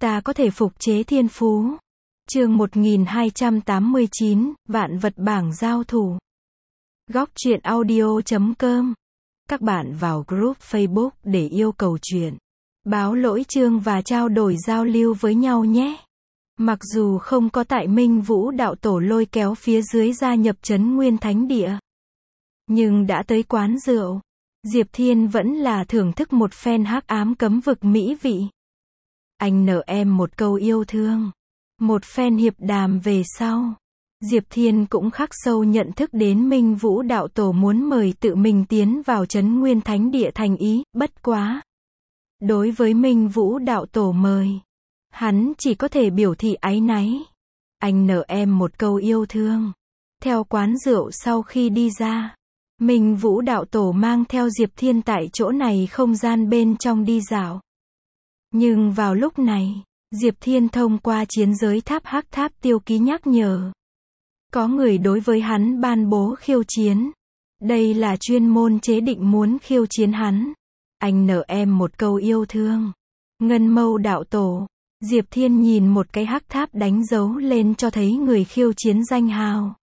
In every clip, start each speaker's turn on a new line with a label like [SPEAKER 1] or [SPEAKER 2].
[SPEAKER 1] ta có thể phục chế thiên phú. Chương 1289, Vạn vật bảng giao thủ. Góc truyện audio.com. Các bạn vào group Facebook để yêu cầu truyện, báo lỗi chương và trao đổi giao lưu với nhau nhé. Mặc dù không có tại Minh Vũ đạo tổ lôi kéo phía dưới gia nhập Trấn Nguyên Thánh Địa, nhưng đã tới quán rượu, Diệp Thiên vẫn là thưởng thức một phen hắc ám cấm vực mỹ vị. Anh nợ em một câu yêu thương. Một phen hiệp đàm về sau, Diệp Thiên cũng khắc sâu nhận thức đến Minh Vũ đạo tổ muốn mời tự mình tiến vào Trấn Nguyên Thánh Địa thành ý, bất quá. Đối với Minh Vũ đạo tổ mời, hắn chỉ có thể biểu thị áy náy. Anh nợ em một câu yêu thương. Theo quán rượu sau khi đi ra, Minh Vũ đạo tổ mang theo Diệp Thiên tại chỗ này không gian bên trong đi dạo. Nhưng vào lúc này, Diệp Thiên thông qua chiến giới tháp hắc tháp tiêu ký nhắc nhở. Có người đối với hắn ban bố khiêu chiến. Đây là chuyên môn chế định muốn khiêu chiến hắn. Anh nợ em một câu yêu thương. Ngân Mâu đạo tổ. Diệp Thiên nhìn một cái hắc tháp đánh dấu lên cho thấy người khiêu chiến danh hào.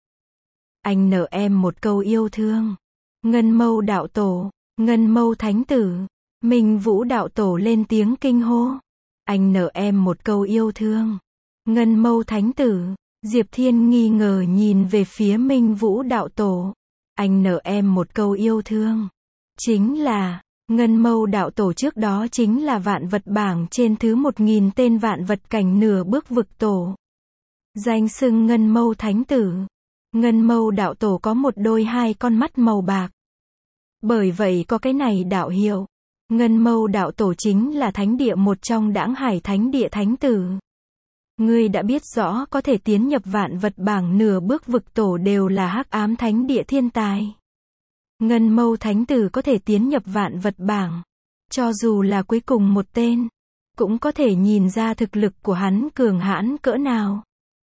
[SPEAKER 1] Anh nợ em một câu yêu thương. Ngân Mâu đạo tổ. Ngân Mâu thánh tử. Minh Vũ đạo tổ lên tiếng kinh hô. Anh nợ em một câu yêu thương. Ngân Mâu thánh tử. Diệp Thiên nghi ngờ nhìn về phía Minh Vũ đạo tổ. Anh nợ em một câu yêu thương. Chính là, Ngân Mâu đạo tổ trước đó chính là vạn vật bảng trên thứ 1000 tên vạn vật cảnh nửa bước vực tổ. Danh xưng Ngân Mâu thánh tử. Ngân Mâu đạo tổ có một đôi hai con mắt màu bạc. Bởi vậy có cái này đạo hiệu. Ngân Mâu đạo tổ chính là thánh địa một trong Đãng Hải thánh địa thánh tử. Ngươi đã biết rõ có thể tiến nhập vạn vật bảng nửa bước vực tổ đều là hắc ám thánh địa thiên tài. Ngân Mâu thánh tử có thể tiến nhập vạn vật bảng. Cho dù là cuối cùng một tên, cũng có thể nhìn ra thực lực của hắn cường hãn cỡ nào.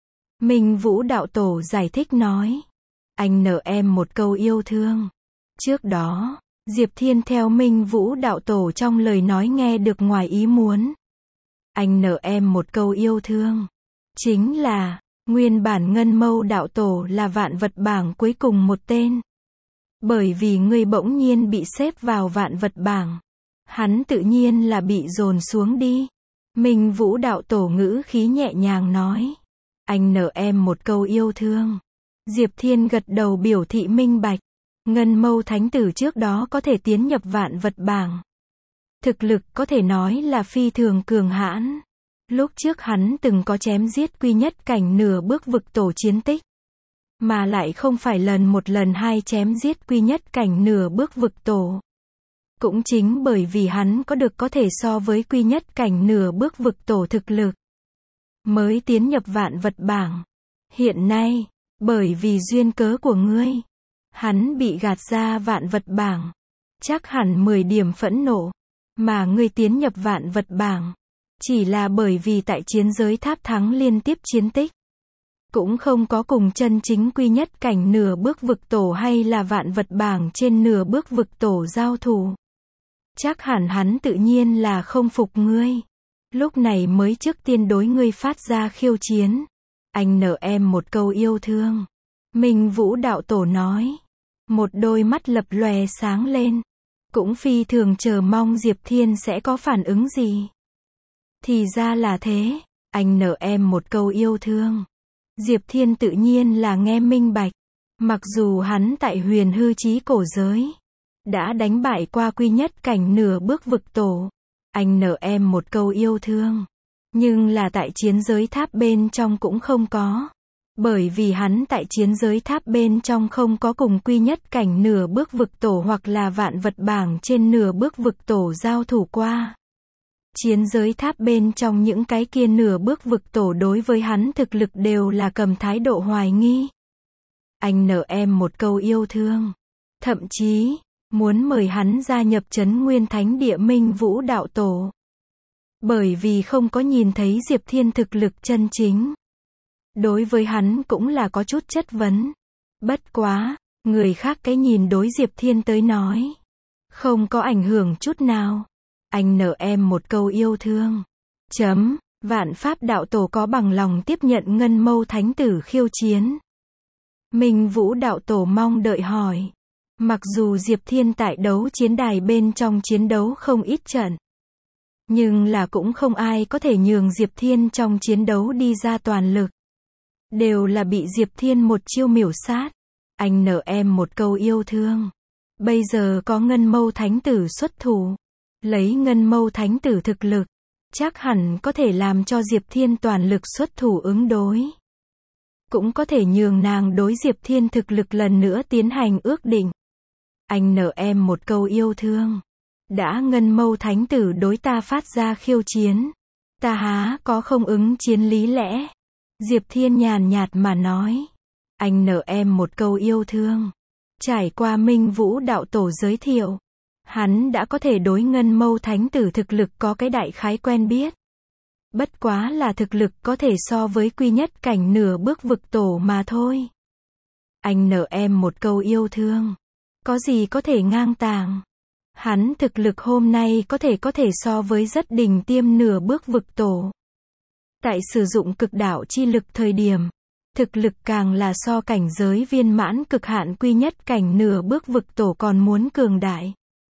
[SPEAKER 1] Minh Vũ đạo tổ giải thích nói. Anh nợ em một câu yêu thương. Trước đó, Diệp Thiên theo Minh Vũ đạo tổ trong lời nói nghe được ngoài ý muốn. Anh nợ em một câu yêu thương. Chính là, nguyên bản Ngân Mâu đạo tổ là vạn vật bảng cuối cùng một tên. Bởi vì ngươi bỗng nhiên bị xếp vào vạn vật bảng, hắn tự nhiên là bị dồn xuống đi. Minh Vũ đạo tổ ngữ khí nhẹ nhàng nói. Anh nợ em một câu yêu thương. Diệp Thiên gật đầu biểu thị minh bạch. Ngân Mâu thánh tử trước đó có thể tiến nhập vạn vật bảng. Thực lực có thể nói là phi thường cường hãn. Lúc trước hắn từng có chém giết quy nhất cảnh nửa bước vực tổ chiến tích. Mà lại không phải lần một lần hai chém giết quy nhất cảnh nửa bước vực tổ. Cũng chính bởi vì hắn có thể so với quy nhất cảnh nửa bước vực tổ thực lực, mới tiến nhập vạn vật bảng. Hiện nay, bởi vì duyên cớ của ngươi, hắn bị gạt ra vạn vật bảng. Chắc hẳn 10 điểm phẫn nộ. Mà ngươi tiến nhập vạn vật bảng, chỉ là bởi vì tại chiến giới tháp thắng liên tiếp chiến tích. Cũng không có cùng chân chính quy nhất cảnh nửa bước vực tổ hay là vạn vật bảng trên nửa bước vực tổ giao thủ. Chắc hẳn hắn tự nhiên là không phục ngươi. Lúc này mới trước tiên đối ngươi phát ra khiêu chiến. Anh nợ em một câu yêu thương. Minh Vũ đạo tổ nói. Một đôi mắt lập lòe sáng lên. Cũng phi thường chờ mong Diệp Thiên sẽ có phản ứng gì. Thì ra là thế. Anh nợ em một câu yêu thương. Diệp Thiên tự nhiên là nghe minh bạch. Mặc dù hắn tại huyền hư chí cổ giới đã đánh bại qua quy nhất cảnh nửa bước vực tổ. Anh nợ em một câu yêu thương. Nhưng là tại chiến giới tháp bên trong cũng không có. Bởi vì hắn tại chiến giới tháp bên trong không có cùng quy nhất cảnh nửa bước vực tổ hoặc là vạn vật bảng trên nửa bước vực tổ giao thủ qua. Chiến giới tháp bên trong những cái kia nửa bước vực tổ đối với hắn thực lực đều là cầm thái độ hoài nghi. Anh nợ em một câu yêu thương. Thậm chí, muốn mời hắn gia nhập Trấn Nguyên Thánh Địa Minh Vũ đạo tổ. Bởi vì không có nhìn thấy Diệp Thiên thực lực chân chính. Đối với hắn cũng là có chút chất vấn. Bất quá, người khác cái nhìn đối Diệp Thiên tới nói. Không có ảnh hưởng chút nào. Anh nợ em một câu yêu thương. Vạn Pháp đạo tổ có bằng lòng tiếp nhận Ngân Mâu Thánh Tử khiêu chiến? Minh Vũ đạo tổ mong đợi hỏi. Mặc dù Diệp Thiên tại đấu chiến đài bên trong chiến đấu không ít trận, nhưng là cũng không ai có thể nhường Diệp Thiên trong chiến đấu đi ra toàn lực. Đều là bị Diệp Thiên một chiêu miểu sát. Anh nợ em một câu yêu thương. Bây giờ có Ngân Mâu Thánh Tử xuất thủ. Lấy Ngân Mâu Thánh Tử thực lực, chắc hẳn có thể làm cho Diệp Thiên toàn lực xuất thủ ứng đối. Cũng có thể nhường nàng đối Diệp Thiên thực lực lần nữa tiến hành ước định. Anh nợ em một câu yêu thương. Đã Ngân Mâu Thánh Tử đối ta phát ra khiêu chiến, ta há có không ứng chiến lý lẽ? Diệp Thiên nhàn nhạt mà nói. Anh nợ em một câu yêu thương. Trải qua Minh Vũ đạo tổ giới thiệu, hắn đã có thể đối Ngân Mâu Thánh Tử thực lực có cái đại khái quen biết. Bất quá là thực lực có thể so với quy nhất cảnh nửa bước vực tổ mà thôi. Anh nợ em một câu yêu thương. Có gì có thể ngang tàng? Hắn thực lực hôm nay có thể so với rất đỉnh tiêm nửa bước vực tổ. Tại sử dụng cực đạo chi lực thời điểm, thực lực càng là so cảnh giới viên mãn cực hạn quy nhất cảnh nửa bước vực tổ còn muốn cường đại.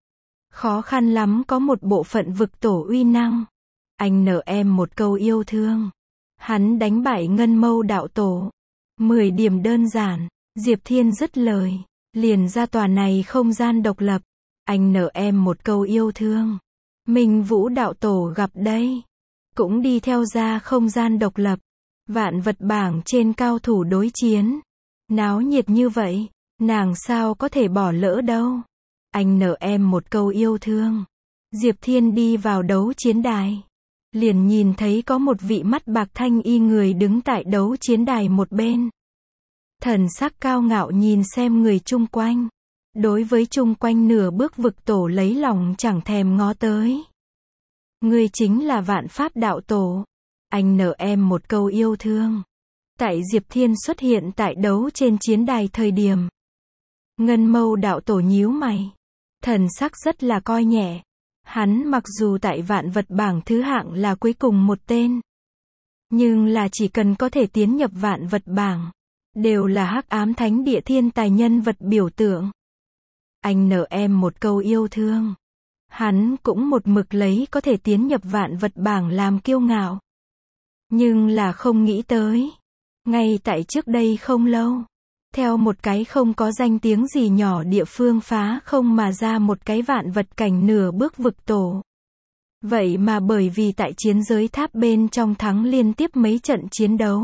[SPEAKER 1] Khó khăn lắm có một bộ phận vực tổ uy năng. Anh nợ em một câu yêu thương. Hắn đánh bại Ngân Mâu đạo tổ. 10 điểm đơn giản. Diệp Thiên dứt lời, liền ra tòa này không gian độc lập. Anh nợ em một câu yêu thương. Minh Vũ đạo tổ gặp đây, cũng đi theo ra không gian độc lập. Vạn vật bảng trên cao thủ đối chiến. Náo nhiệt như vậy, nàng sao có thể bỏ lỡ đâu. Anh nợ em một câu yêu thương. Diệp Thiên đi vào đấu chiến đài, liền nhìn thấy có một vị mắt bạc thanh y người đứng tại đấu chiến đài một bên. Thần sắc cao ngạo nhìn xem người chung quanh. Đối với chung quanh nửa bước vực tổ lấy lòng chẳng thèm ngó tới. Ngươi chính là Vạn Pháp đạo tổ. Anh nợ em một câu yêu thương. Tại Diệp Thiên xuất hiện tại đấu trên chiến đài thời điểm, Ngân Mâu đạo tổ nhíu mày, thần sắc rất là coi nhẹ. Hắn mặc dù tại vạn vật bảng thứ hạng là cuối cùng một tên, nhưng là chỉ cần có thể tiến nhập vạn vật bảng, đều là hắc ám thánh địa thiên tài nhân vật biểu tượng. Anh nợ em một câu yêu thương. Hắn cũng một mực lấy có thể tiến nhập vạn vật bảng làm kiêu ngạo. Nhưng là không nghĩ tới, ngay tại trước đây không lâu, theo một cái không có danh tiếng gì nhỏ địa phương phá không mà ra một cái vạn vật cảnh nửa bước vực tổ. Vậy mà bởi vì tại chiến giới tháp bên trong thắng liên tiếp mấy trận chiến đấu,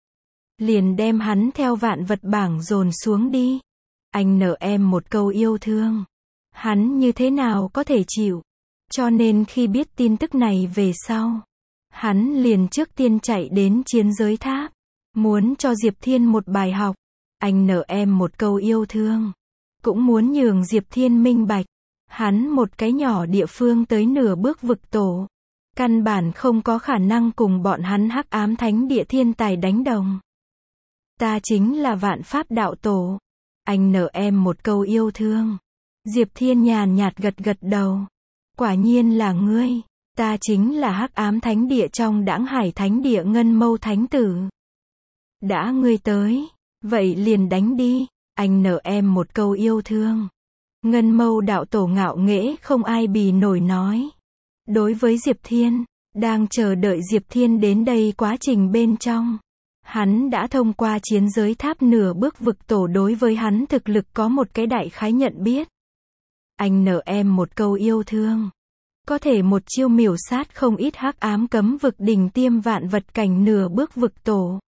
[SPEAKER 1] liền đem hắn theo vạn vật bảng dồn xuống đi. Anh nợ em một câu yêu thương. Hắn như thế nào có thể chịu? Cho nên khi biết tin tức này về sau, hắn liền trước tiên chạy đến chiến giới tháp, muốn cho Diệp Thiên một bài học. Anh nợ em một câu yêu thương. Cũng muốn nhường Diệp Thiên minh bạch, hắn một cái nhỏ địa phương tới nửa bước vực tổ, căn bản không có khả năng cùng bọn hắn hắc ám thánh địa thiên tài đánh đồng. Ta chính là Vạn Pháp đạo tổ. Anh nợ em một câu yêu thương. Diệp Thiên nhàn nhạt gật gật đầu. Quả nhiên là ngươi. Ta chính là hắc ám thánh địa trong đãng hải thánh địa Ngân Mâu Thánh Tử. Đã ngươi tới, vậy liền đánh đi. Anh nợ em một câu yêu thương. Ngân Mâu đạo tổ ngạo nghễ không ai bì nổi nói. Đối với Diệp Thiên, đang chờ đợi Diệp Thiên đến đây quá trình bên trong, hắn đã thông qua chiến giới tháp nửa bước vực tổ đối với hắn thực lực có một cái đại khái nhận biết. Anh nợ em một câu yêu thương. Có thể một chiêu miểu sát không ít hắc ám cấm vực đỉnh tiêm vạn vật cảnh nửa bước vực tổ.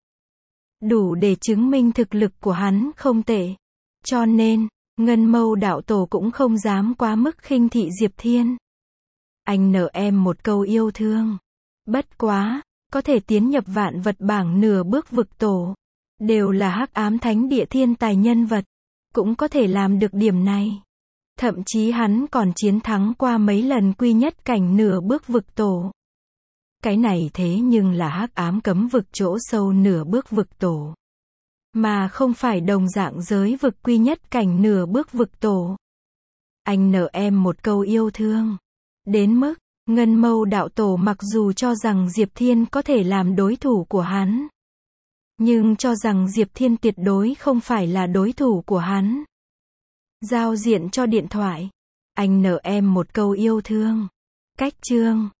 [SPEAKER 1] Đủ để chứng minh thực lực của hắn không tệ. Cho nên, Ngân Mâu đạo tổ cũng không dám quá mức khinh thị Diệp Thiên. Anh nợ em một câu yêu thương. Bất quá, có thể tiến nhập vạn vật bảng nửa bước vực tổ, đều là hắc ám thánh địa thiên tài nhân vật, cũng có thể làm được điểm này. Thậm chí hắn còn chiến thắng qua mấy lần quy nhất cảnh nửa bước vực tổ. Cái này thế nhưng là hắc ám cấm vực chỗ sâu nửa bước vực tổ, mà không phải đồng dạng giới vực quy nhất cảnh nửa bước vực tổ. Anh nợ em một câu yêu thương. Đến mức, Ngân Mâu đạo tổ mặc dù cho rằng Diệp Thiên có thể làm đối thủ của hắn, nhưng cho rằng Diệp Thiên tuyệt đối không phải là đối thủ của hắn. Giao diện cho điện thoại. Anh nợ em một câu yêu thương. Cách chương